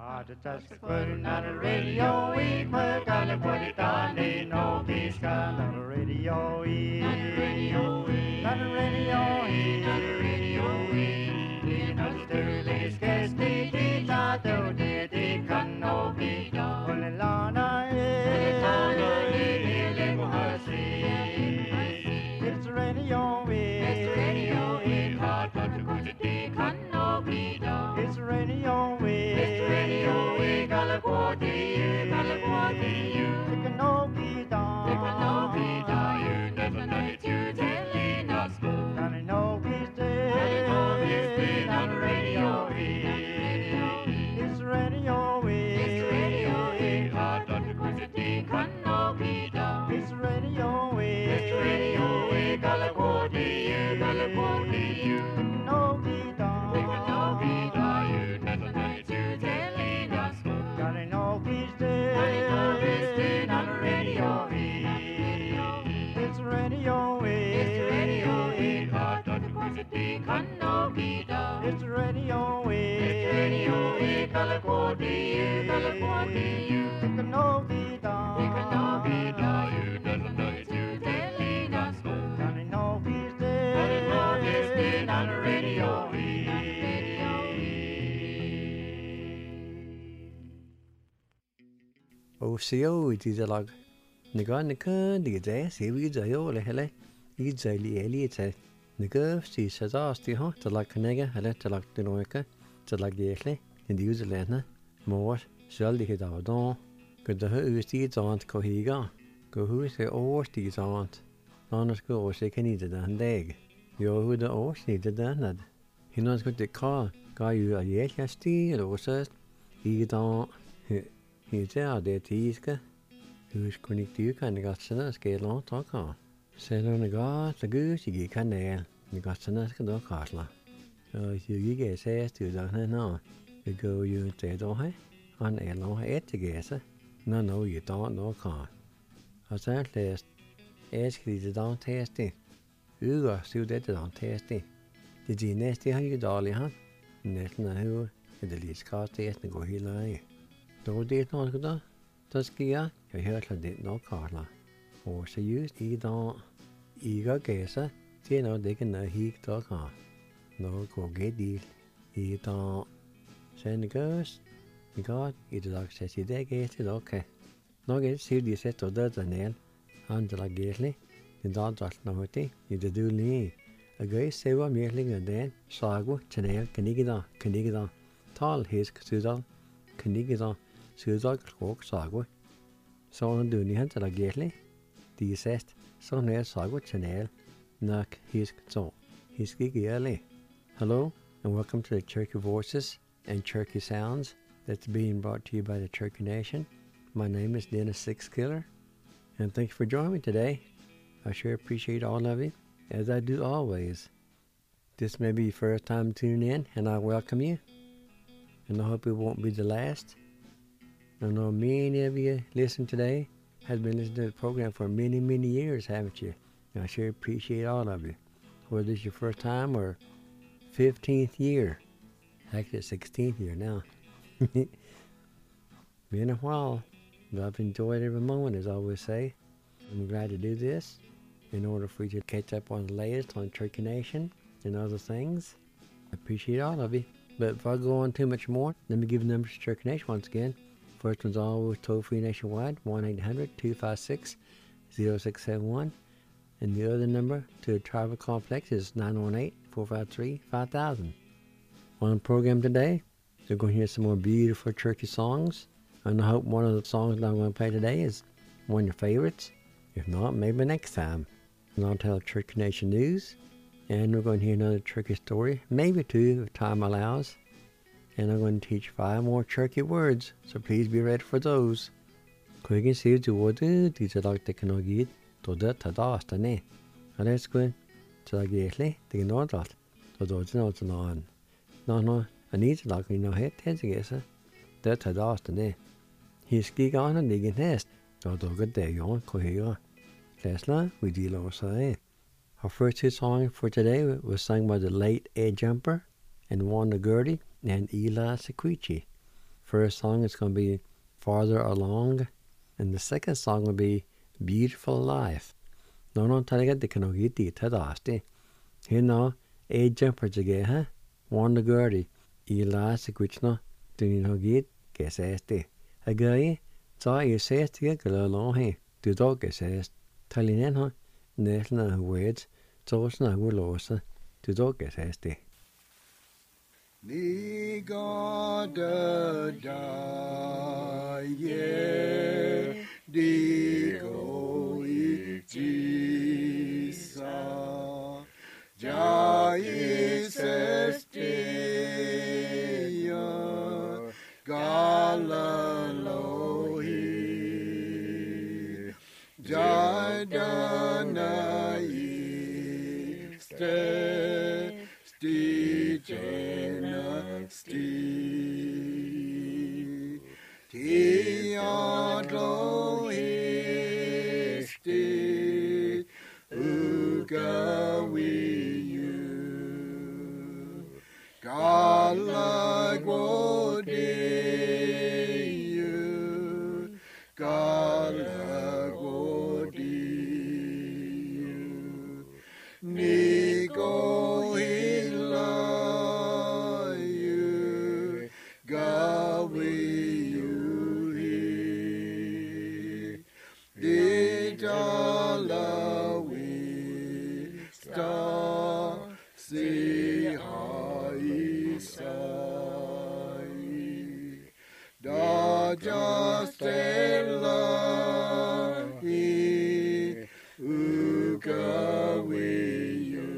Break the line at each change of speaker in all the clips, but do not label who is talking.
Just putting on the radio, we put gotta put it on, they no peace got on the radio, on the radio, on the radio, on the radio, you know the dirty scarce the dita do the can no be done. When the lana is it's the radio, it's the radio, hard but the good the can no be done. It's the radio, it's the radio, we gotta go to you, gotta go to you. It can no be done, it can no be done. You never know it, you telling us good. Gotta know he's dead, gotta know he's dead on the radio. It's the radio, it's the radio, hard but the good the can no be done. It's the radio, it's the radio, we gotta go to you, gotta go to you. It can no be done, it can no be done. You never know it, you telling us good. Gotta know he's dead, gotta know he's dead on the radio. It's the radio, it's the radio, hard but the good the can no be done. It's the radio, it's the radio, we gotta go to you, gotta go to you. It can no be done, it can no be done. You never know it, you telling us good. Gotta know he's dead, gotta know he's dead on the radio.
OCO dialogue. Nika digite sivi jayo le hele. I jali elite. Nika si sadasti ha talak nega hele talak dinoika. Talak yekle. In the uselena. More shall the hidavadon. Good the who is the aunt cohiga. Go who is the oars the aunt. Honest go or she can eat it and egg. Yo who the oars needed that. He knows good the car. Guy you a yet hasty or says. He don't. He's there, det tiske. Husk kun ikke dyr kan godt sådan skal lov takke. Selvom det godt så gus ikke kanal. Det godt sådan skal dog kasla. Og hvis du ikke ser styr der nå, det går jo til dog her. Han lov et til gæse. Når I dog nok kan. Og så læst æskelig det dog teste. Uger så det dog teste. Det de næste har ikke dårlig han. Næsten er jo det lige skal teste går helt af. Då det något då. Då ska jag höra det nog karla. Och så just idag iga gäsa det nog det kan hit då kan. Nå går det idag. Sen görs. Idag idag så sig det gäsa då kan. Nå det ser det sätt då där ner. Andra gäsli. Det då då nog det. Det du ni. Jag ser vad merlingar det. Sago channel kan inte tal hisk sudal. Kan inte Syddag klok sago. Sånn du ni henter da gjerlig. De sest, sånn sago channel. Nok hisk så. Hisk gjerlig. Hello, and welcome to the Cherokee Voices and Cherokee Sounds that's being brought to you by the Cherokee Nation. My name is Dennis Sixkiller, and thank you for joining me today. I sure appreciate all of you, as I do always. This may be your first time tuning in, and I welcome you. And I hope it won't be the last. I know many of you listen today has been listening to the program for many, many years, haven't you? And I sure appreciate all of you. Whether it's your first time or 15th year. Actually, it's 16th year now. Been a while, but I've enjoyed every moment, as I always say. I'm glad to do this in order for you to catch up on the latest on Cherokee Nation and other things. I appreciate all of you. But if I go on too much more, let me give the numbers to Cherokee Nation once again. First one's always toll-free nationwide, 1-800-256-0671. And the other number to the tribal complex is 918-453-5000. On the program today, you're going to hear some more beautiful Cherokee songs. And I hope one of the songs that I'm going to play today is one of your favorites. If not, maybe next time. And I'll tell Cherokee Nation news. And we're going to hear another Cherokee story, maybe two if time allows. And I'm going to teach 5 more Cherokee words, so please be ready for those. Quick and see to what these are like the canogid, to the tadastane. And let's go to the gately, the nordat, to those notes on. No, I need to like me no head, heads again, the tadastane. He's gig on and digging nest, to the good day on Kohira. Tesla, we deal also. Our first hit song for today was sung by the late Ed Jumper and Wanda Gertie and Eli Sequici First song is going to be Farther Along, and the second song will be Beautiful Life. No, talaga di kano giti tadasti. Here no, a jumper jage ha, Wanda Gertie, Elastic which no, dini no git, guess esti. A guy, saw you says to get a long he, do dog says, telling in her, Nesna words, Tosna Willosa, do dog esti.
Ni God da ye di go Jesus Jaisesti Galalohi Jadana Sti Tiadloisti Ugawiyu Galagodiyu Galagodiyu Nigohilayu Gawiyuhi Didalawi Sta Sihaisai Dajastelahi Ugawiyu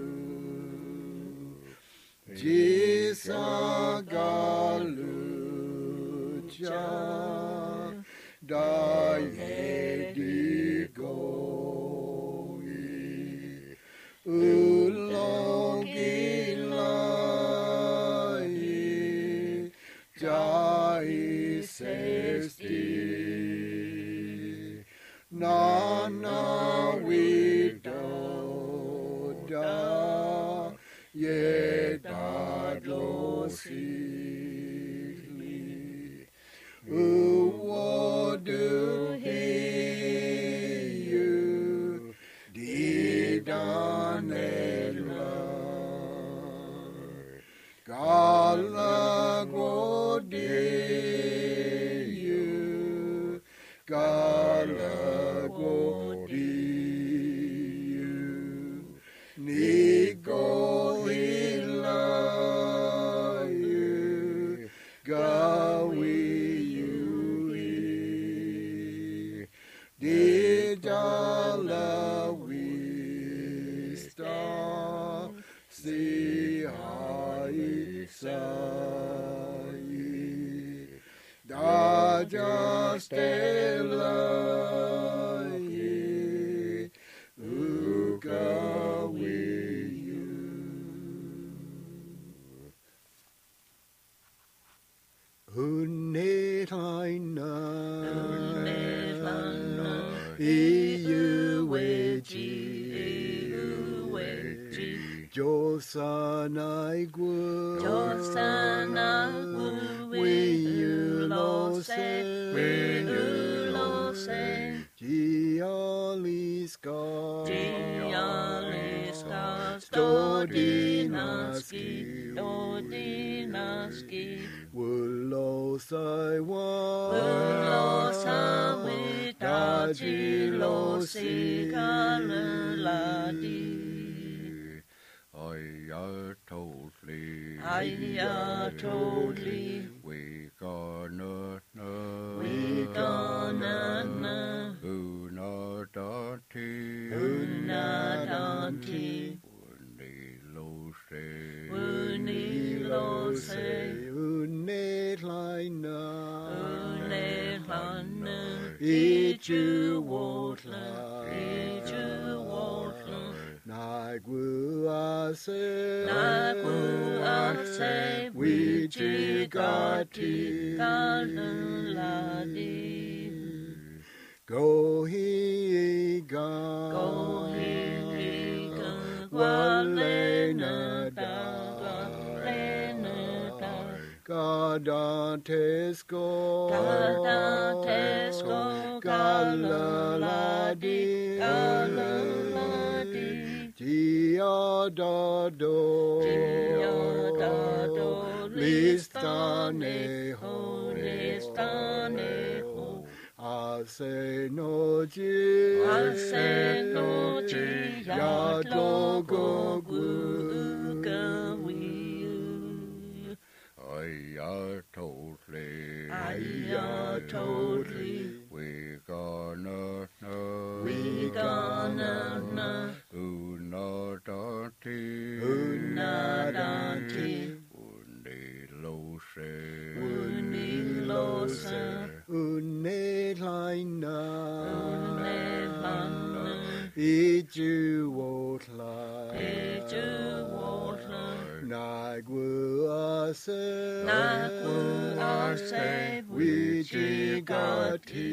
Jisagalucha Dayedigoyi Ulongilayi Jaisesti Nana Widoda Yedadlosikli Uwaduhiyu Didanela Galagodiyu Galagodiyu Nigohilayu Gawiyuhi Didalawista Sihaisai Dajastelahi Ugawiyu Unetaina Iuweji Josanaigu Wiyulose Gialiska Stodinaski Wulosaiwa Dajilosi Kalaladi totally we gonna Unadanti Unilose Unetlaina Ijuwotla Naguase Wijigati Kalaladi Gohiga Walenada Gadantesco, Galaladi, Diodado, Listaneho, Asenoji, Yadogo, totally. We gonna know. Unadati. Unilose. Unelaina. Ijuotla. Nagu ase. Wijigati.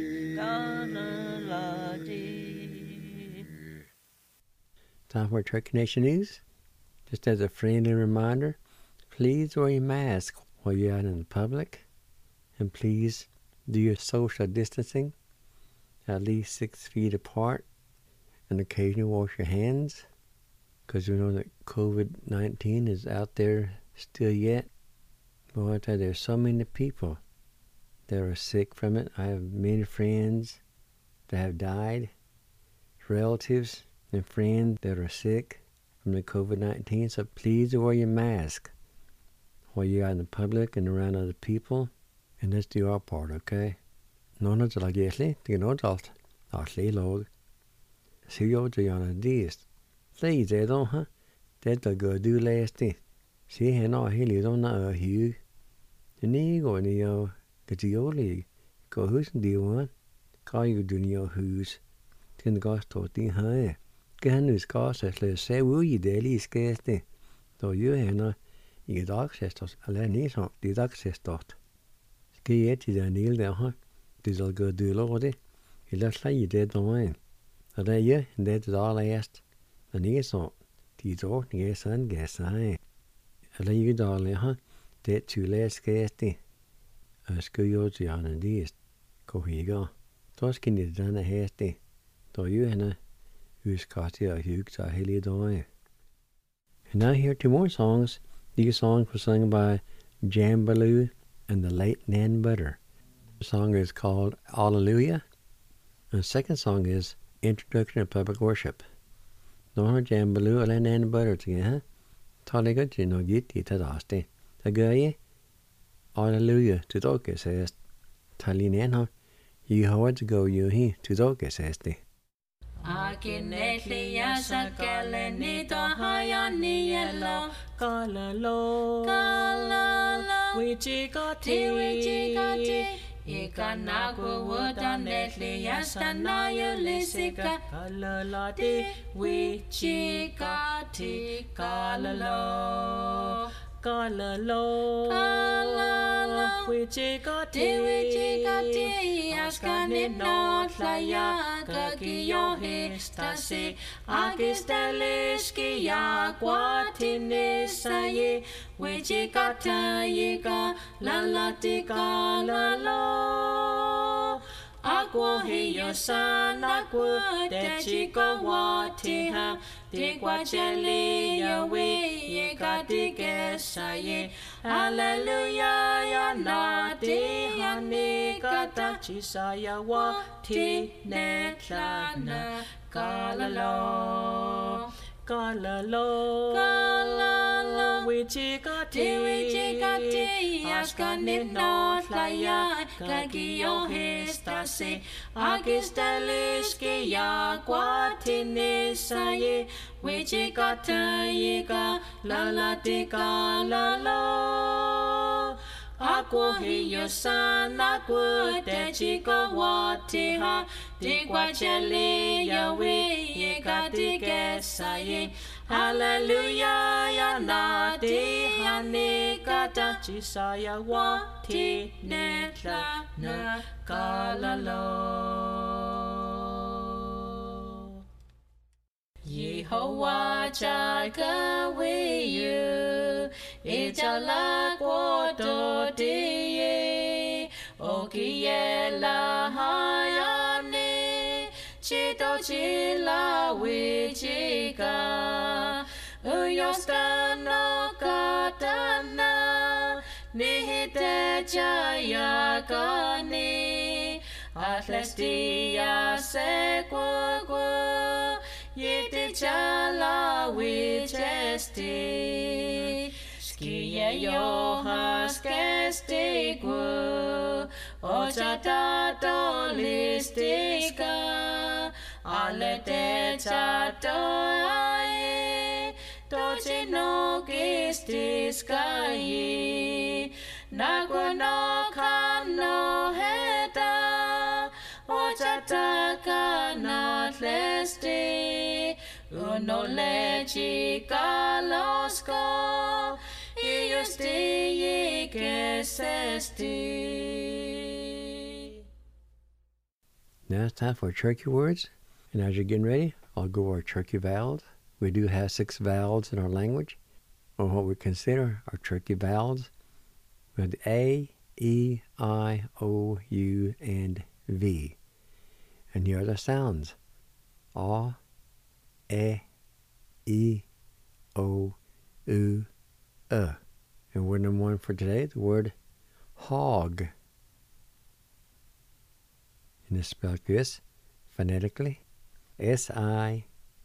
Time for Turkey Nation News. Just as a friendly reminder, please wear your mask while you're out in the public. And please do your social distancing at least 6 feet apart. And occasionally wash your hands. Because we know that COVID-19 is out there still yet. Boy, I tell you, there's so many people that are sick from it. I have many friends that have died, relatives and friends that are sick from the COVID-19. So please wear your mask while you're out in the public and around other people. And let's do our part, okay? None of the like yesterday, you know, just actually log. See you to your ideas. Please, they don't, huh? That's a good do last day. See, I know he don't know you. The knee go in the get your league. Go who's in the one. Call you do your who's. Then the gosh taught the high. Get news gosh as let's say, will you daily scarcely? Though you have you get access to a land on the access dot. Ski it is a nail there, huh? This will go do lordy. He looks like you did the wine. A day, yeah, and that's all I asked. And he's on. These all, yes, and guess I. A day you darling, huh? That too less scarcely. A school you to on and these. Go here, go. Those can you done a hasty. Though you and who's got you a huge a hilly doing. And now here 2 more songs. These songs were sung by Jambaloo and the late Nan Butter. The song is called Hallelujah. And the second song is Introduction to Public Worship. Nó Jambaloo and Nan Butter together. Tali good you know get it at Asti. The guy Hallelujah to Doke says Tali Nan you how to go you he to Doke says the.
Akinetli yasakaleni to hayani yellow kalalo wichikati ikanaku wodanetli yasana yulisika kalalati wichikati kalalo wichikati askani not laya kakiyo histasi agisteliski ya kwatinisaye wichikata yika lalatika lalo Agua hiyo sana kude chiko watiha Digwa cheli yawe ye kadige saye Hallelujah ya nati hani kata chisaya wati netlana kalalo wichikati askani not laya kagiyo histasi agisteliski ya kwatinisaye wichikata yika lalatika lalo Agua hiyo sana kude chiko watiha Digwa cheli yawe ye kadige saye Hallelujah ya nati hani kata chisaya wati netla na kalalo Yehovah Jireh with you Ijala kwoto ye o ki ye la hayane chito chila we chika uyostano katana nihite chaya kani Atlestia sequo yete chala wichesti skia johas kestiqu ochata tolistika alete chato ai tochino kistiskai naguano kano heta Ochata natlesti uno lechi kalosko iusti kesesti.
Now it's time for turkey words. And as you're getting ready, I'll go over our turkey vowels. We do have 6 vowels in our language, or what we consider our turkey vowels. We have the A, E, I, O, U, and V. And here are the sounds. A, E, I, O, U, And word number 1 for today, the word hog. And it's spelled like this, phonetically, S-I-Q-U-A.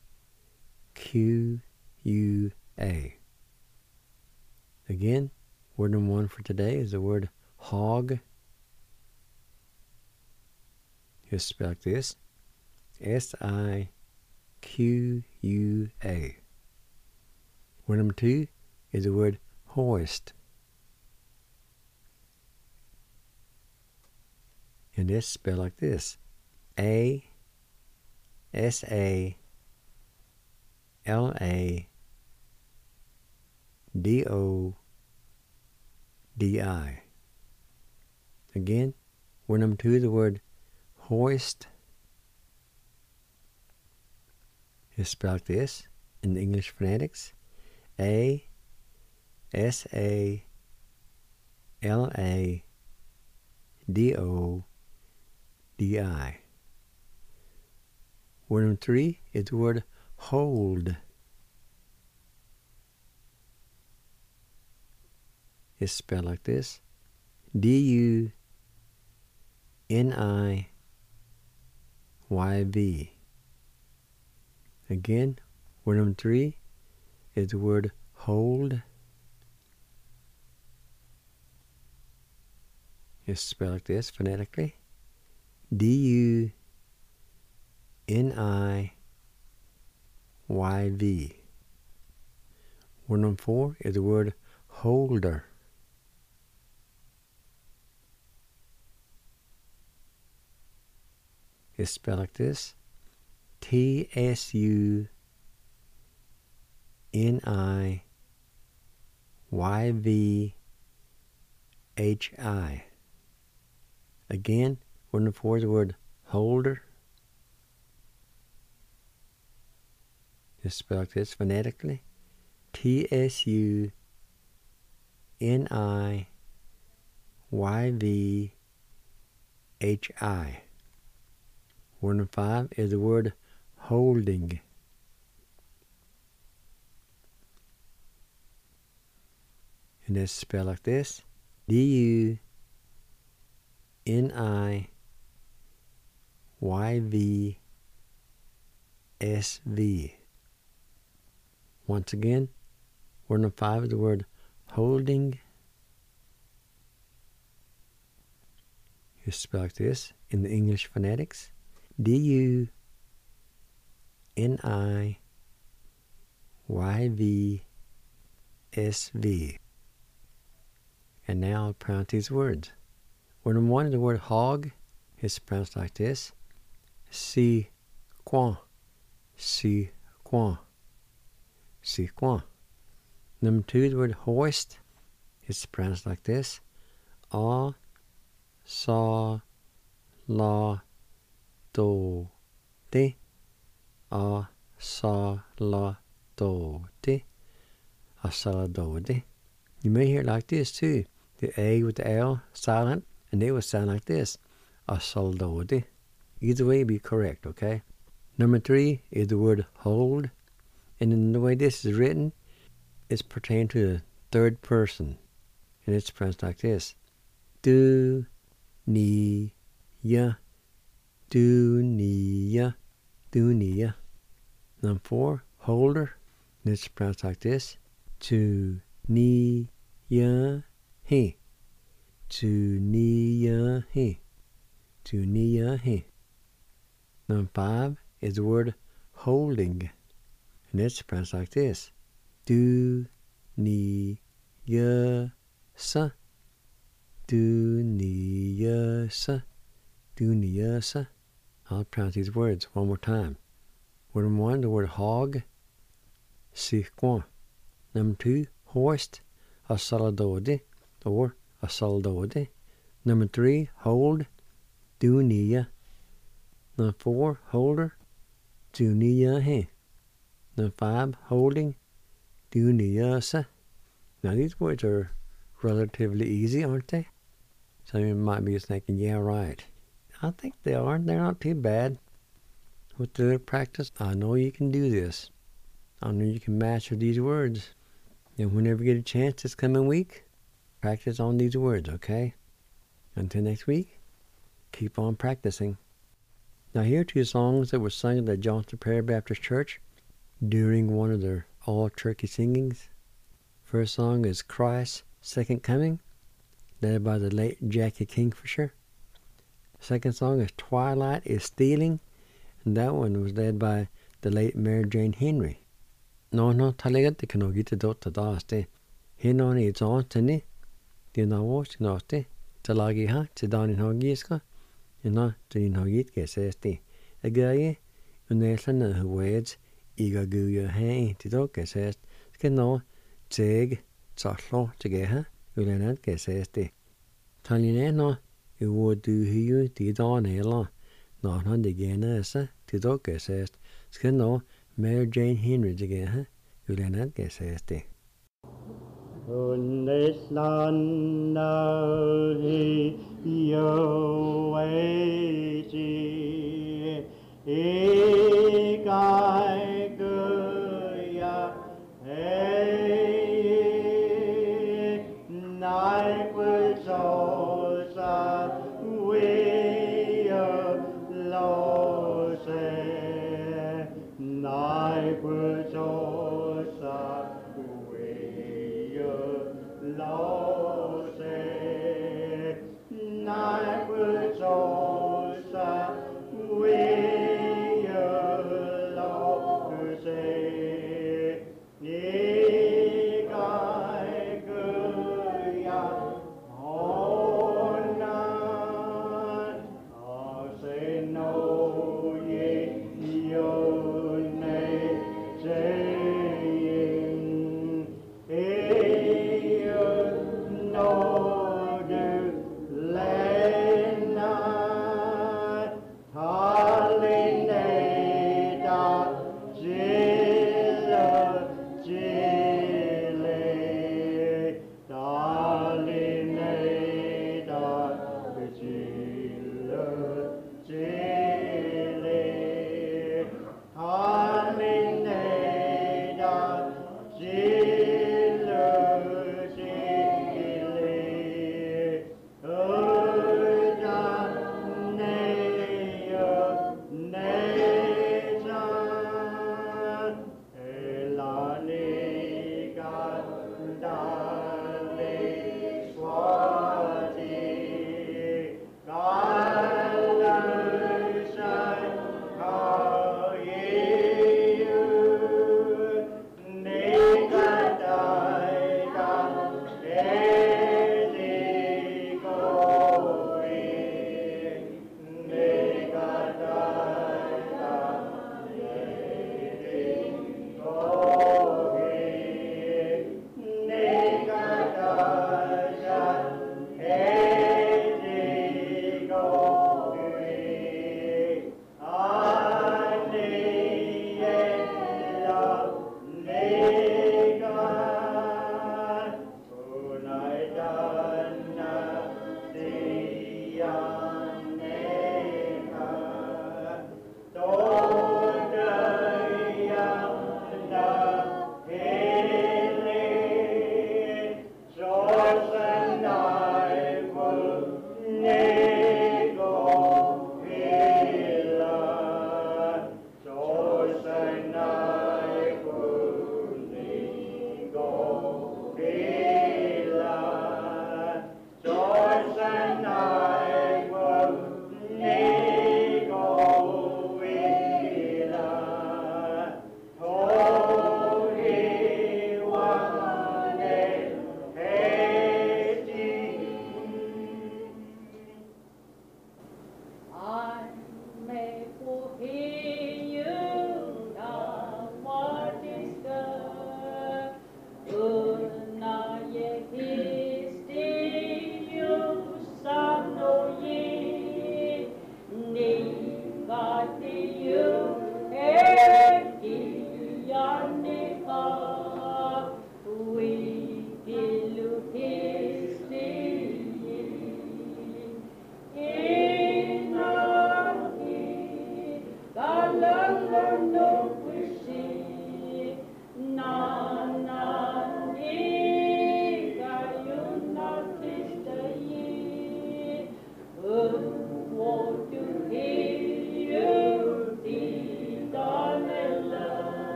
Again, word number 1 for today is the word hog. It's spelled like this, S-I-Q-U-A. Word number 2 is the word hoist. And it's spelled like this, A-S-A-L-A-D-O-D-I. Again, word number 2 is the word hoist. It's spelled like this in the English phonetics, A-S-A-L-A-D-O-D-I. Word number 3 is the word hold. It's spelled like this, D-U-N-I-Y-V. Again, word number 3 is the word hold. It's spelled like this phonetically, D-U-N-I-Y-V. Word number 4 is the word holder. It's spelled like this, T-S-U-N-I-Y-V-H-I. Again, word number 4 is the word holder. It's spelled like this phonetically, T-S-U-N-I-Y-V-H-I. Word number 5 is the word holding. And it's spelled like this, D-U-N-I-Y-V-S-V. Once again, word number 5 is the word holding. It's spelled like this in the English phonetics, D-U-N-I-Y-V-S-V. And now I'll pronounce these words. Word number 1 is the word hog. It's pronounced like this, si-quan, si-quan, si-quan. Number 2 is the word hoist. It's pronounced like this, a-sa-la-do-de, a-sa-la-do-de, a-sa-la-do-de. You may hear it like this too, The A with the L silent, and it would sound like this. A soldodi. Either way be correct, okay? Number 3 is the word hold. And in the way this is written, it's pertaining to the third person. And it's pronounced like this. Do, ni, ya. Do, ni, ya. Do, ni, ya. Number 4, holder. And it's pronounced like this. Tu, ni, ya, he. Tu, ni, ya, he. Tu, ni, ya, he. Number 5 is the word holding. And it's pronounced like this. Do, ni, ya, sa. Do, ni, ya, sa. Do, ni, ya, sa. I'll pronounce these words one more time. Word number 1, the word hog. Sikwa. Number 2, hoist. A soldodi. Or a soldodi. Number 3, hold. Do, ni, ya. Number 4, holder. Do, ni, ya, he. Number 5, holding. Do, ni, ya, sa. Now these words are relatively easy, aren't they? Some of you might be thinking, yeah, right. I think they are. They're not too bad. With a little practice, I know you can do this. I know you can master these words. And whenever you get a chance this coming week, practice on these words, okay? Until next week, keep on practicing. Now here are 2 songs that were sung at the Johnston Prairie Baptist Church during one of their all-turkey singings. First song is Christ's Second Coming, led by the late Jackie Kingfisher. Second song is Twilight is Stealing, and that one was led by the late Mary Jane Henry. No talaga te kano gita dota daste. Hinoni it's on tini. Dina watch noste. Talagi ha, Tidanin Hogiska. Ina Tin Hogit Gesesti. A guy, Unesana who wades, Iga Guya Hay, Tito Gesest. Skino, Zeg, Tsachlo, Tegeha, Ulenat Gesesti. Talineno, you would do you, Tidon Ela. Not on the Genesa, Tito Gesest. Skino, Mary Jane Henry Tegeha, Ulenat Gesesti.
Unneslandi Yoeji Ikai Guya Hey Naikwizosa Wea Lose Naikwizosa Lose, Naikwizosa, Wea Lose, Ikai Guya,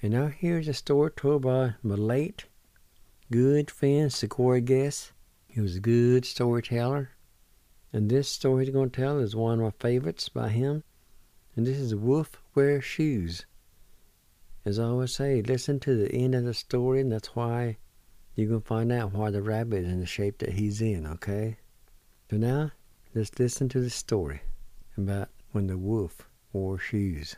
And now here's a story told by my late good friend Sikora Guest. He was a good storyteller. And this story he's going to tell is one of my favorites by him. And this is Wolf Wears Shoes. As I always say, listen to the end of the story, and that's why you're going to find out why the rabbit is in the shape that he's in, okay? So now, let's listen to the story about when the wolf wore shoes.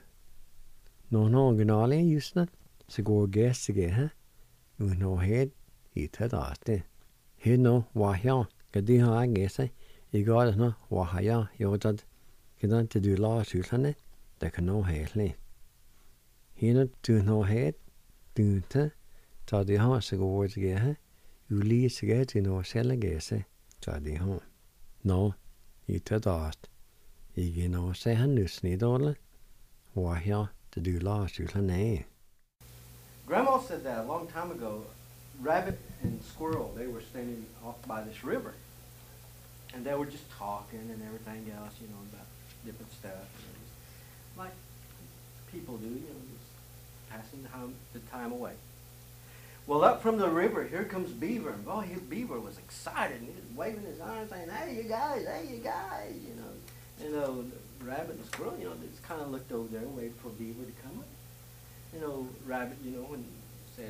No, gnarly, Houston. Så går Guest again, huh? No head, he ted after. He no, wahya, gadi ha gese. I got it no, wahaya, yodad. Kidan to do law sulane, that can no headly. He no do no head, do ta, ta the house to go words again, huh? You lead to get to no sell gese, ta the home. No, he ted after. You know, say hanus need all. Wahya to do law sulane.
Grandma said that a long time ago. Rabbit and squirrel, they were standing off by this river, and they were just talking and everything else, you know, about different stuff, you know, just like people do, you know, just passing the time away. Well, up from the river, here comes Beaver, and boy, Beaver was excited, and he was waving his arms, saying, "Hey, you guys, you know." And the rabbit and squirrel, you know, they just kind of looked over there and waited for Beaver to come up. You know, Rabbit, you know, and said,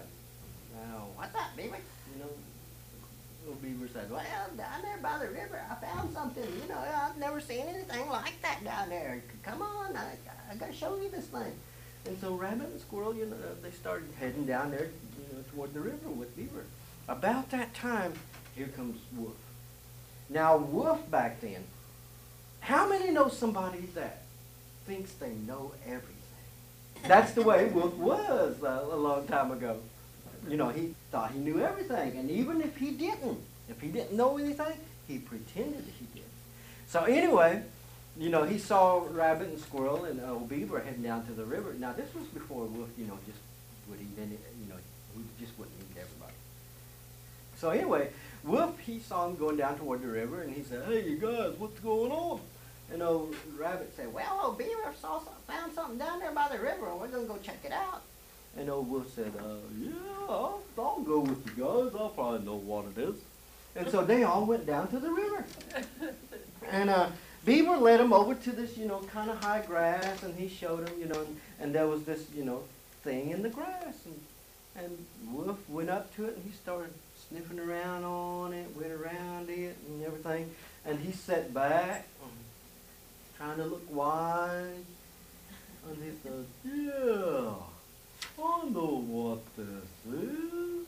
"Now, what's up, Beaver?" You know, little Beaver said, "Well, down there by the river, I found something. You know, I've never seen anything like that down there. Come on, I got to show you this thing." And so Rabbit and Squirrel, you know, they started heading down there, you know, toward the river with Beaver. About that time, here comes Wolf. Now, Wolf back then, how many know somebody that thinks they know everything? That's the way Wolf was a long time ago. You know, he thought he knew everything, and even if he didn't know anything, he pretended he did. So anyway, you know, he saw Rabbit and Squirrel and old Beaver heading down to the river. Now this was before Wolf, you know, just would eat any, you know, he just wouldn't eat everybody. So anyway, Wolf, he saw him going down toward the river, and he said, "Hey, you guys, what's going on?" And old Rabbit said, "Well, old Beaver found something down there by the river, and we're going to go check it out." And old Wolf said, "Yeah, I'll go with you guys. I'll probably know what it is." And so they all went down to the river. And Beaver led him over to this, you know, kind of high grass, and he showed him, you know, and there was this, you know, thing in the grass. And Wolf went up to it, and he started sniffing around on it, went around it and everything. And he sat back, trying to look wise. And he said, "Yeah, I know what this is.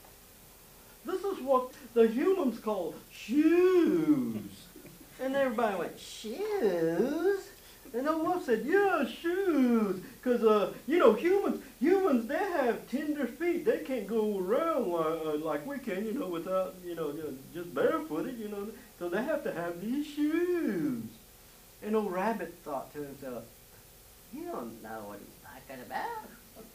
This is what the humans call shoes." And everybody went, "Shoes?" And the wolf said, "Yeah, shoes. Because, you know, humans, they have tender feet. They can't go around like we can, you know, without, you know, just barefooted, you know. So they have to have these shoes." And old Rabbit thought to himself, "You don't know what he's talking about.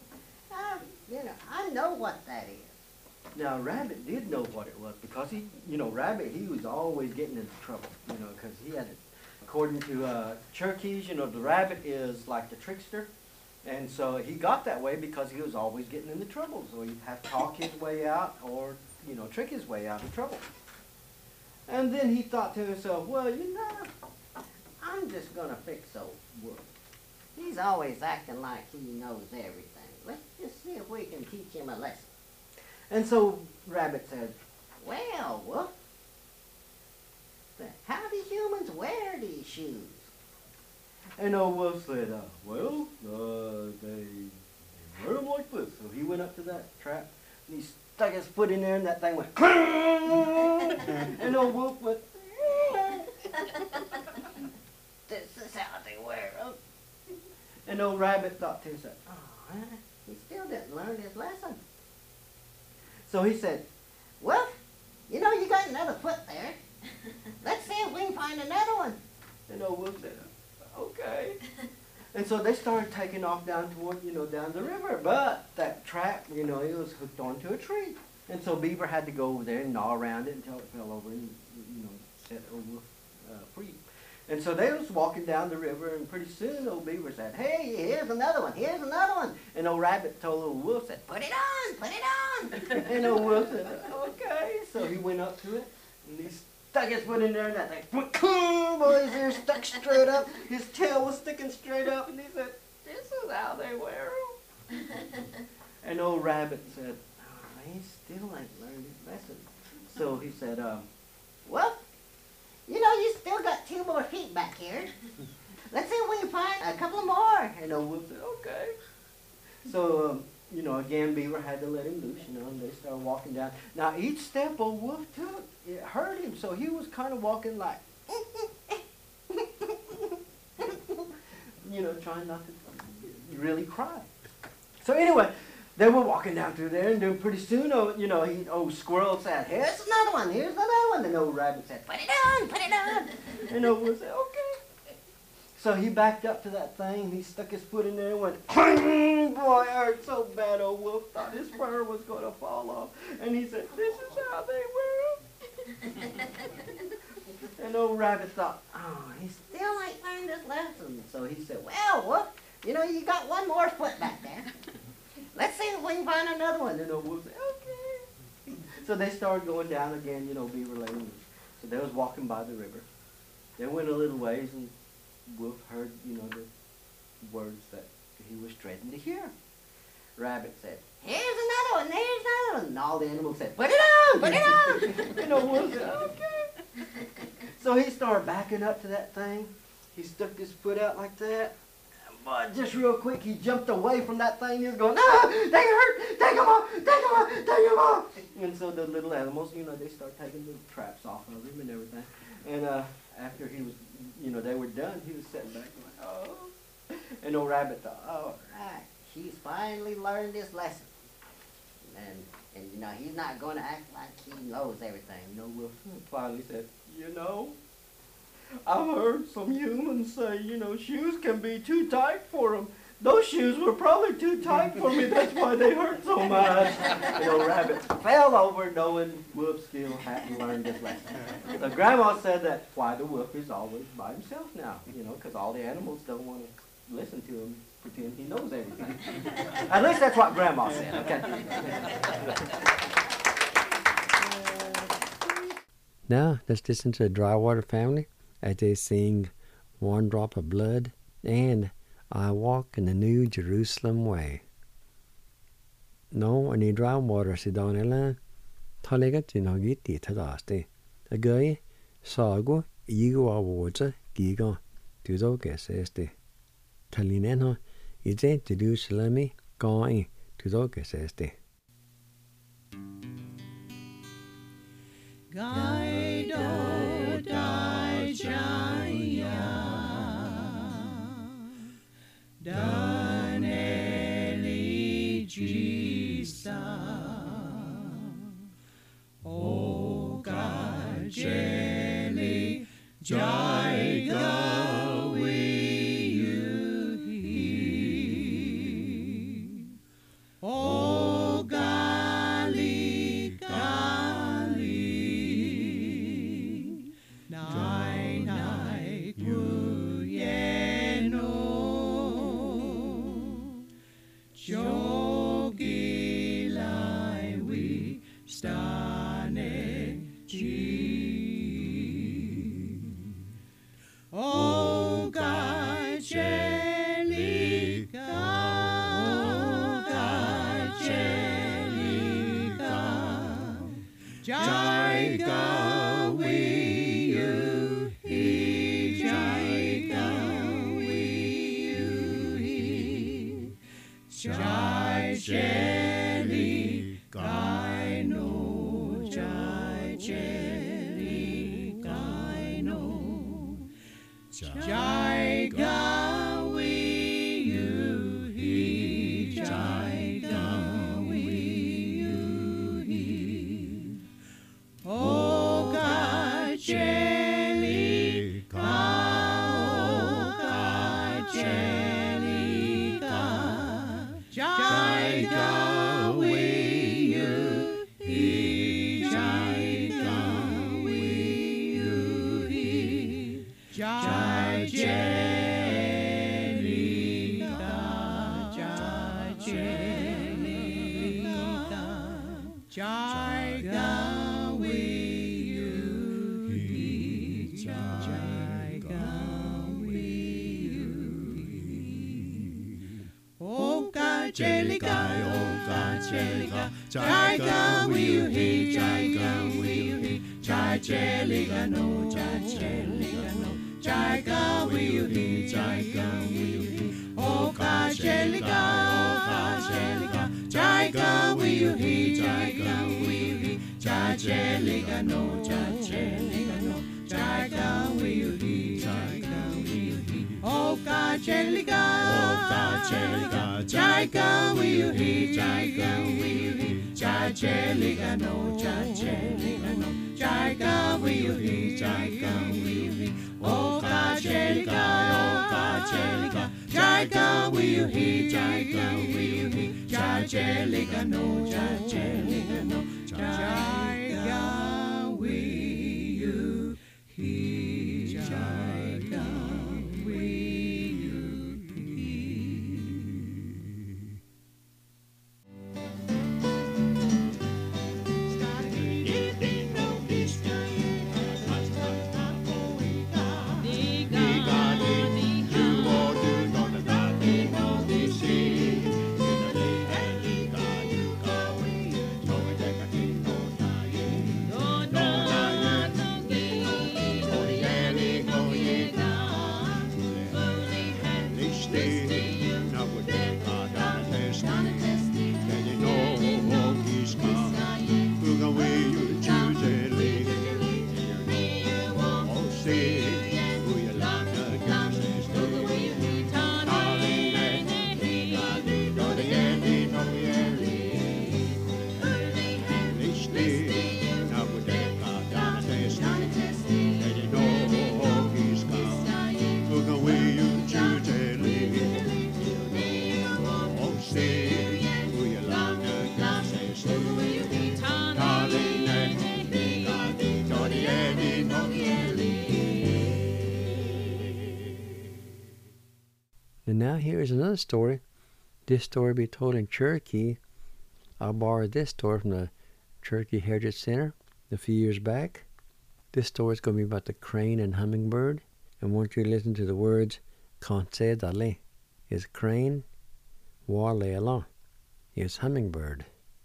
You know, I know what that is." Now, Rabbit did know what it was because he, you know, Rabbit, he was always getting into trouble, you know, because he had, according to Cherokee, you know, the rabbit is like the trickster. And so he got that way because he was always getting into trouble. So he'd have to talk his way out or, you know, trick his way out of trouble. And then he thought to himself, "Well, you know, I'm just going to fix old Wolf. He's always acting like he knows everything. Let's just see if we can teach him a lesson." And so Rabbit said, "Well, Wolf, how do humans wear these shoes?" And old Wolf said, "Well, they wear them like this." So he went up to that trap, and he stuck his foot in there, and that thing went, and old Wolf went, "This is how they wear them." And old Rabbit thought to himself, "Oh, he still didn't learn his lesson." So he said, "Well, you know, you got another foot there. Let's see if we can find another one." And old Wolf said, "Okay." And so they started taking off down toward, you know, down the river. But that trap, you know, it was hooked onto a tree. And so Beaver had to go over there and gnaw around it until it fell over and, you know, set old Wolf free. And so they was walking down the river, and pretty soon old Beaver said, "Hey, here's another one, here's another one." And old Rabbit told old Wolf, said, "Put it on, put it on." And old Wolf said, "Okay." So he went up to it, and he stuck his foot in there, and that thing, boy, his ear stuck straight up. His tail was sticking straight up, and he said, "This is how they wear them." And old Rabbit said, "Oh, he still ain't learned his lesson." So he said, "Well, you know, you still got 2 more feet back here. Let's see if we can find a couple more." And old Wolf said, "Okay." So, you know, again, Beaver had to let him loose, you know, and they started walking down. Now, each step old Wolf took, it hurt him, so he was kind of walking like, you know, trying not to really cry. So anyway, they were walking down through there, and then pretty soon, you know, old Squirrel said, "Here's another one, here's another one." And old Rabbit said, "Put it on, put it on." And old Wolf said, "Okay." So he backed up to that thing, and he stuck his foot in there and went, "Boy, it hurt so bad." Old Wolf thought his fur was going to fall off. And he said, "This is how they wear them." And old Rabbit thought, "Oh, he still ain't learned his lesson." So he said, "Well, Wolf, you know, you got 1 more foot back there. Let's see if we can find another one." And old Wolf said, "Okay." So they started going down again, you know, Beaver letting loose. So they was walking by the river. They went a little ways, and Wolf heard, you know, the words that he was dreading to hear. Rabbit said, "Here's another one, there's another one." And all the animals said, "Put it on, put it on." And old Wolf said, "Okay." So he started backing up to that thing. He stuck his foot out like that. But just real quick, he jumped away from that thing. He was going, "No, they hurt! Take them off! Take them off! Take them off!" And so the little animals, you know, they start taking the traps off of him and everything. And after he was, you know, they were done, he was sitting back going, "Oh." And old Rabbit thought, "All right, he's finally learned his lesson. And you know, he's not going to act like he knows everything." You know, Wolf finally said, "You know, I've heard some humans say, you know, shoes can be too tight for them. Those shoes were probably too tight for me. That's why they hurt so much." And old Rabbit fell over knowing Wolf still hadn't learned his lesson. So Grandma said that's why the wolf is always by himself now, you know, because all the animals don't want to listen to him, pretend he knows everything. At least that's what Grandma said, okay?
Now, let's listen to the Drywater Family as they sing "One Drop of Blood" and "I Walk in the New Jerusalem Way." Nå, I Drywater Sidonella, Taliga Tinogiti Tadaste, a guy, Sago, Igo Awards, Giga, Tudoke Seste. Talineno, Ije Jerusalemi, Goi, Tudoke Seste.
Guido Dai Jaya Daneli Jisa O Gajeli Jaiga We O Gali Gali Nai Nai Guyeno Jogi Lai We Stane Ji O Gajelica Jaiga we you he Jaiga we you he Jai Jeli Gai no Jai Jeli Gai no Jaiga we you he Jaiga we you he O Gajelica, O Gajelica, Jaiga we you, he Jaiga we you, he Jaiga. Jelica, Jaiga, will he, Jaiga, will he, Jelica, no, Jelica, no, Jaiga, will he, Jaiga, will he, oh, Jelica, Jaiga, will he, Jaiga, will he, Jelica, no, Jelica, no, Jaiga, will he, Jaiga, will he, oh, Jelica, Jaiga, will he, Jaiga, will he, Jelica, no, Jelica, no, Jaiga, will he, Jaiga, will he, oh, Jelica, Jaiga, will he, Jaiga, will he, Jelica, no, Jelica, no, Jaiga, will you, he, Jaiga, will you, he.
And now here is another story. This story be told in Cherokee. I borrowed this story from the Cherokee Heritage Center a few years back. This story is going to be about the crane and hummingbird. I want you to listen to the words Kanse Dale is crane, Walela is hummingbird.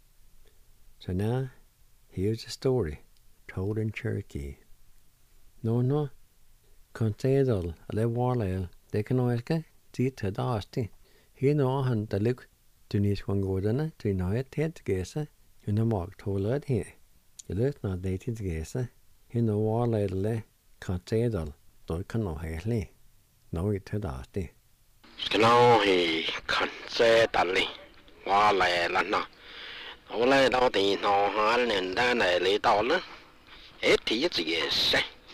So now, here's the story told in Cherokee. No, Kanse Dale, Ale Walela, they can always get. Til dasti. He no han da luk Tunis Wangordana to know Ted Gesa, you know Mark told here. You look not dated Gesa. He no war lately can't say all, though can no hairly. No it to dasti.
Snow he can't say Dally. War lana. Ole don't think no harm and then a little. 80 years.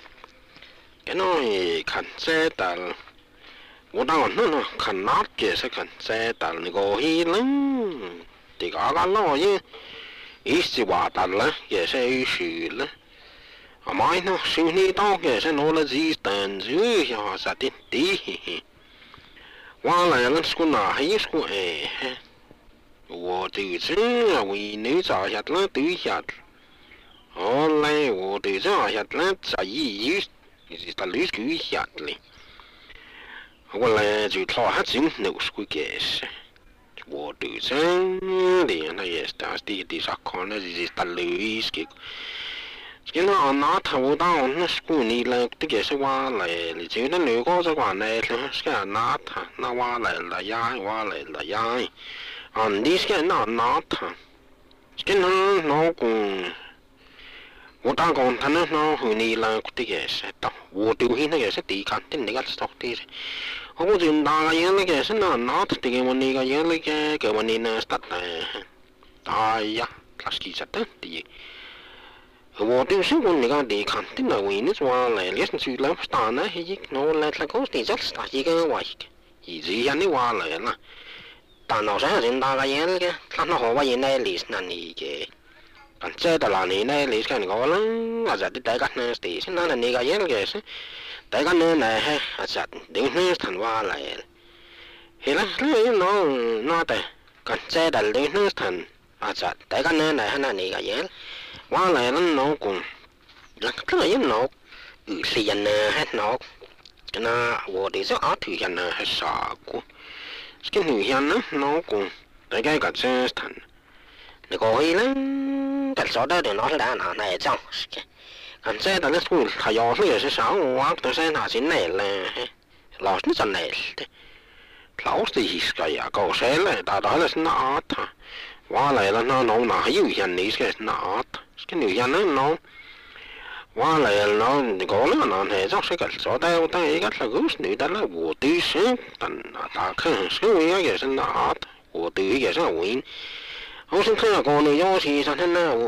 You know he can't say that. 我当然呢，看哪个是看在但那个黑人，这个个老人，一时话但了，也是有事了。啊妈呢，手里刀也是拿了几单子呀，啥的的。我来了，是个哪还是个哎？我就是为你找下了对下。后来我对找下了在一是在旅游下的。 我来就讨下种牛水嘅事，我对真的那也是当时的啥看那是打雷嘅，今那拿头到那是过年了，这个是话来，你就那牛哥这话来，是个拿他那话来了呀，话来了呀，啊你是个拿他，今那老公。 我打工，他那那后年了，这个是到我丢弃那个是地看，那个是到底是。我就打个样那个是那这个我那个样那个我那那是哎呀，他是其实的的。我就是我那个地看，那为你说来，你是去了打那些，我来他搞地就是打一个外的，以前像你话来了，但老是人打个样那个，他那好话原来历史那里个。 这的啦，你那历史看过了，啊，这的大家呢，历史那那个样个是，大家呢来嘿，啊，这的呢谈话来，嘿啦，那的，看这的呢谈，啊，这大家呢来那那个样，话来了老公，那这个样老，是人呢还老，那我的这阿土人呢还傻过，这个女人呢老公。 tại cái cảnh xe thành này có hi lắm cảnh số đó thì nó đã là này trong cảnh xe ta lúc tuổi thay gió bây giờ sẽ sáng quá tôi sẽ là chính này là lò nó chân này lão thì cái cầu xe là ta đó là nó qua lại là nó là hiểu hiện ní cái nó cái nhiều hiện nó qua lại nó có là nó này trong sẽ cảnh số đây ta ấy cái là gút nữ đó là vô tư sinh tận ta không sinh với cái sinh nó vô tư cái sinh là win ông sinh là con này do thì sao thế nào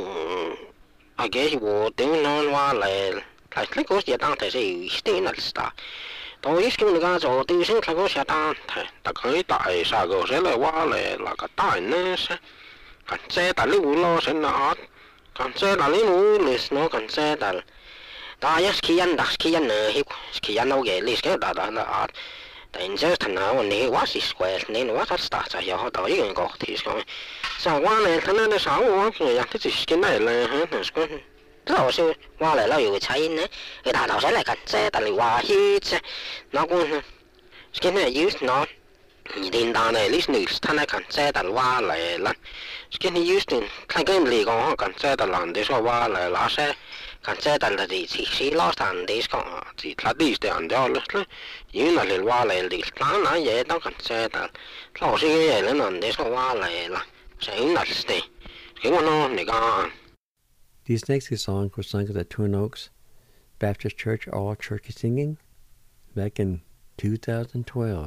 à cái gì vô tư nó qua lại lại cái có gì đang thấy gì tên là sao tôi ý kiến người ta tư sinh là có gì đang thấy ta thấy tại sao cái sẽ là qua lại là cái tai nó sẽ cảnh xe tại lấy lo sẽ nó cảnh xe tại lấy nó cảnh xe tại ta yes kian nữa kian đâu cái list cái đó là tại giờ thằng nào này quá xí square nên quá thật start cho họ tới cái có thì sao qua này thằng nó sao quá người ta thích cái này là hả nó rồi sao qua lại nó有差呢người ta đầu sẽ lại cảnh xe tại qua hi nó cũng cái này use nó điện đà này list này thằng này cảnh xe tại qua lại là cái này use cái này còn cảnh xe tại làm để cho qua lại là xe cảnh xe tại là gì chỉ lo thành để có chỉ là đi để ăn cho luôn những là liền qua lại thì nó nói vậy đó cảnh xe tại lo xe cái này nó để cho qua lại là sẽ là gì cái nó này con.
These next songs were sung at the Twin Oaks Baptist Church All Church Singing back in 2012.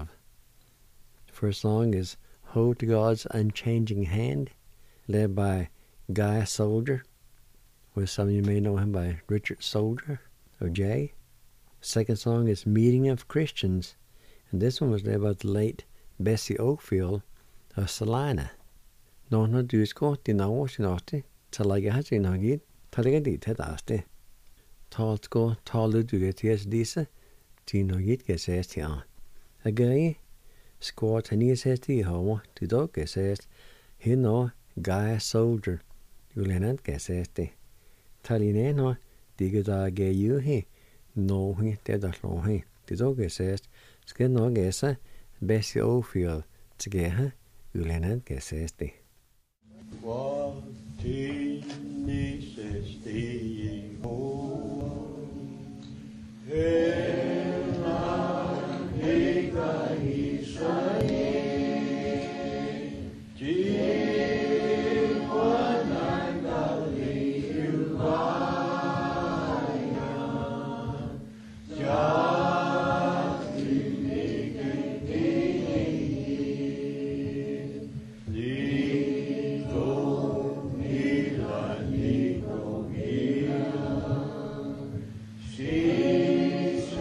The first song is Hold to God's Unchanging Hand, led by Guy Soldier, or some of you may know him by Richard Soldier, or Jay. Second song is Meeting of Christians, and this one was led by the late Bessie Oakfield of Salina. No dusko tinawo sinote, talaga hasinagit, talaga di tetaste. Talsko talu dugeties disa, tinogit gesesti an. Again, squad tenisesti homo, tidok gesest, hino Guy Soldier, ulenant gesesti. Talineno, digada geyuhi, no he, dedalohi, tidok gesest, skeno gesa, Bessie Oakfield, tgeha, ulenant gesesti.
Jesus.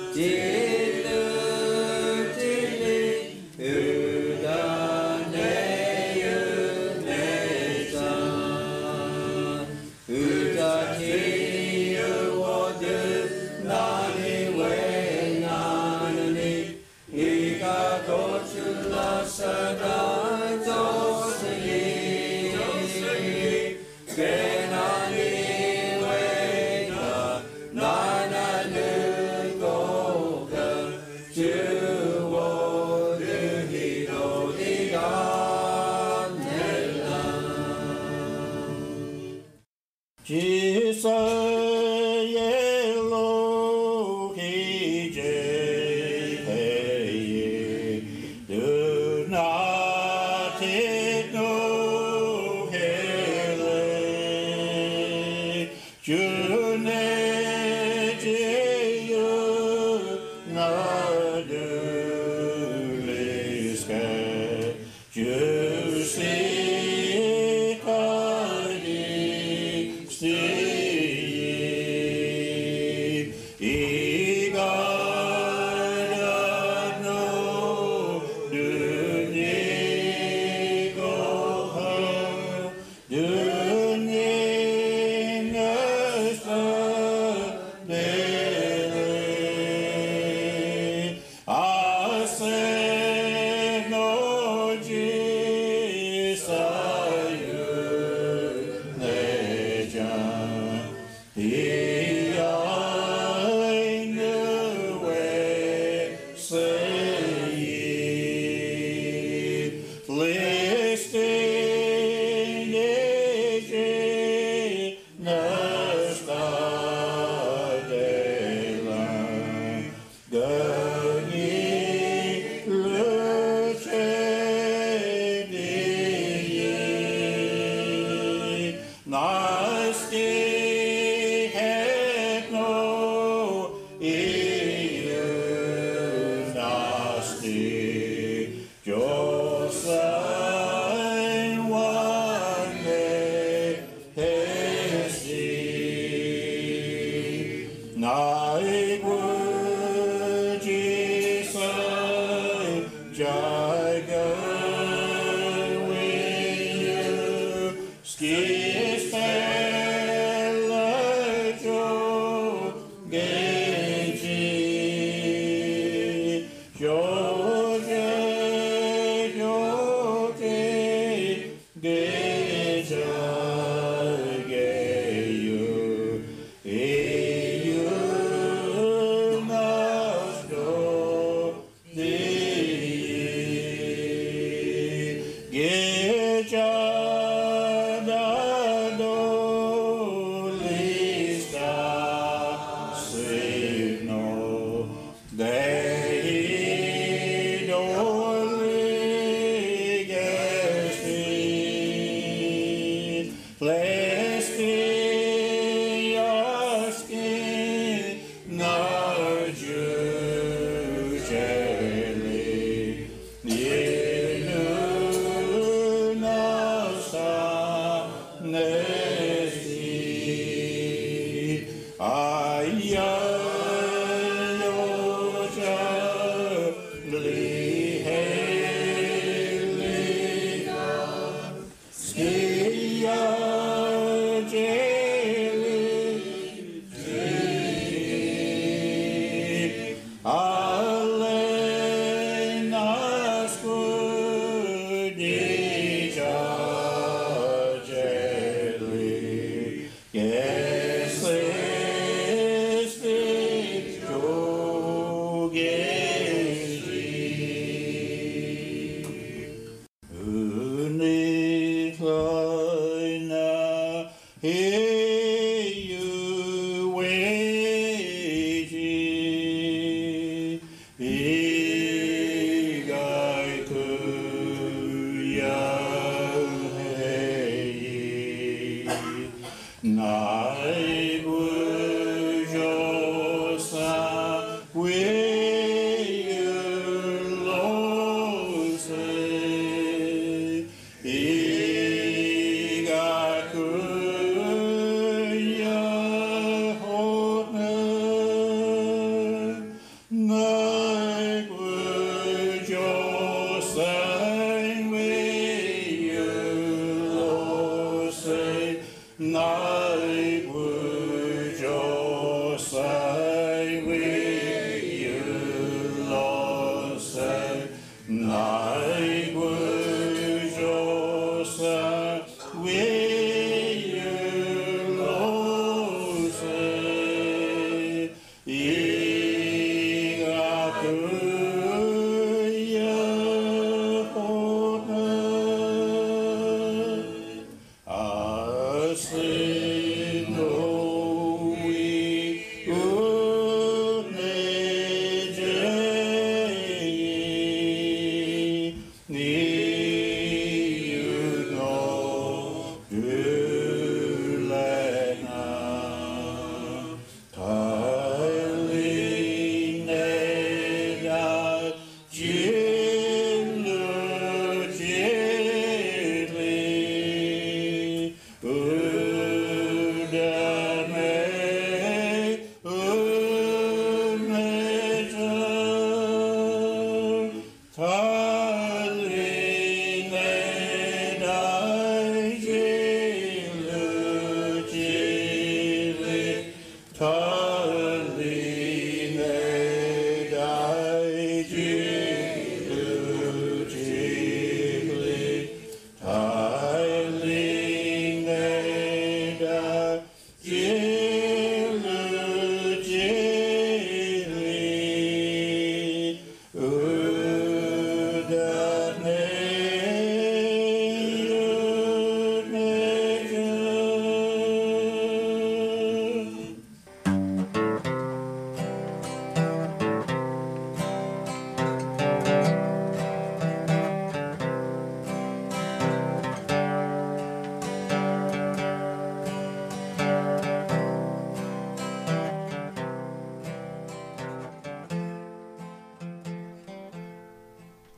Geju,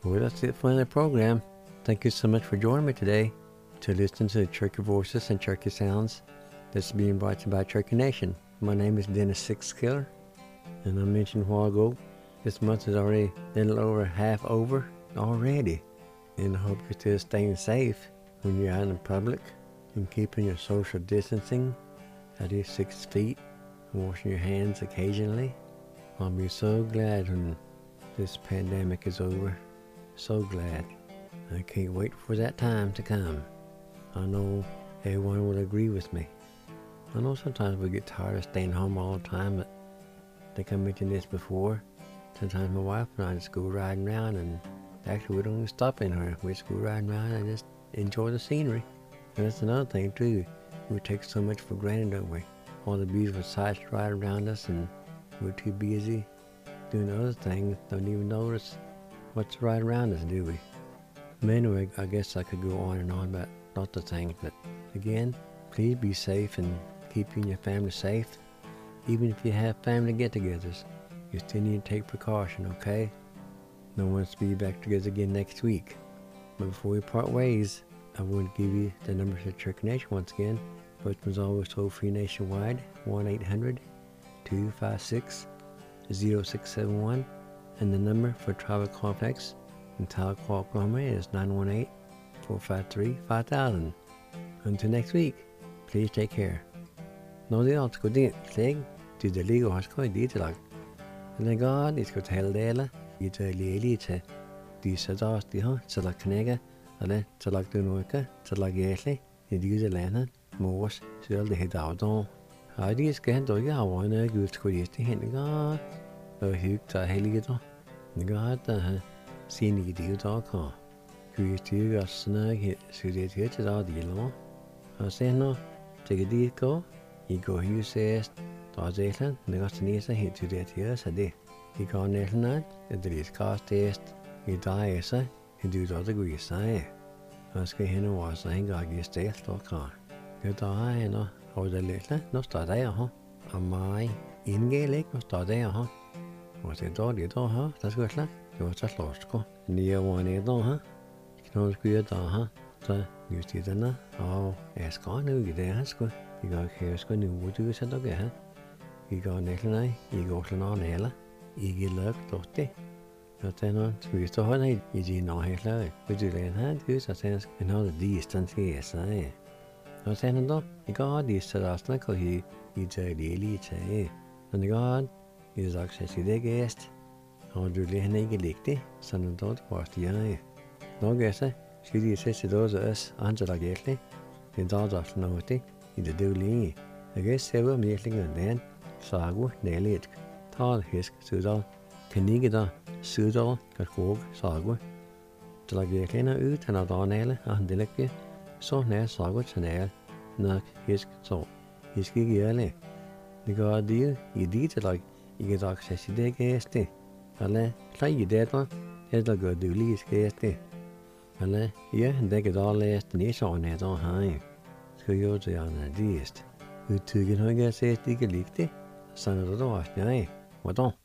Well, that's it for the program. Thank you so much for joining me today to listen to Cherokee Voices and Cherokee Sounds that's being brought to you by Cherokee Nation. My name is Dennis Sixkiller, and I mentioned a while ago, this month is already a little over half over already. And I hope you're still staying safe when you're out in public and keeping your social distancing at least 6 feet and washing your hands occasionally. I'll be so glad when this pandemic is over. So glad. I can't wait for that time to come. I know everyone will agree with me. I know sometimes we get tired of staying home all the time, but I think I mentioned this before. Sometimes my wife and I just go riding around, and actually we don't even stop anywhere. We just go riding around and just enjoy the scenery. And that's another thing too. We take so much for granted, don't we? All the beautiful sights right around us, and we're too busy doing other things, don't even notice what's right around us, do we? But anyway, I guess I could go on and on about lots of things, but again, please be safe and keep you and your family safe. Even if you have family get-togethers, you still need to take precaution, okay? No one wants to be back together again next week. But before we part ways, I want to give you the number to Cherokee Nation once again. First one's always toll-free nationwide, 1-800-256-0671. And the number for Tribal Complex in Tahlequah, Oklahoma is 918-453-5000. Until next week, please take care. Nå det alt skal det slik, til det ligger også skal det til lag. Den god, det skal tale dele, I til lige til de sætter de har, til lag knække, eller til lag det noget, til lag jæsle, I de landet, mors, selv det hedder afdom. Har de skal han dog ikke have en Gud skal det til hende godt, og hygge der hellige der. Det godt der har sin I det der kan. Gud styrer sådan her, så det her til der de laver. Og sen nu, til det går. I går huset, der er det, når det næste helt til det her, så det. I går næsten at det er skastest. I dag er så, det er det går sig. Og skal hen over så han går i stedet står klar. Det der er nå, og det lidt, når står der her. Og mig indgæld ikke, når står der her. Og det dårligt der her, der skal slå. Det var så slåst gå. Lige over ned der her. Knald skyer der her. Så just i denne, og jeg skal nu i det her sgu. I går kæresko nu, hvor du sætter det her. I går næsten nej, I går sådan noget næler. I går løg dårligt. Og det er noget, hvis du holder i din helt løg. Hvis du lader her, du så tænker, at noget distancere sig. Og så er det dog, I går de sætter også noget, I tager lige tage. Men I går, I så også sig det gæst. Og du lader hende ikke ligge det, sådan en dårligt vores de her. Nå gæster, skal de sætte sig også os, og han så der gælder. Det er dårligt også noget det. I det dølige. Jeg kan se hvor virkelig den sagu nælet. Tal hisk sydal. Kan ikke der sydal kan skog sagu. Så der virkelig er ud han der næle og han delegge. Så nær sagu til næl. Nok hisk så. Hisk ikke ærlig. Det gør det I det til lag. I kan da se sig det gæste. Eller så I det der. Det gør det lige gæste. Eller ja, det kan da læse den så nær der her. Skal jo til andre digest. Udtrykken har jeg set ikke lide. Sådan er det også, nej. Hvordan?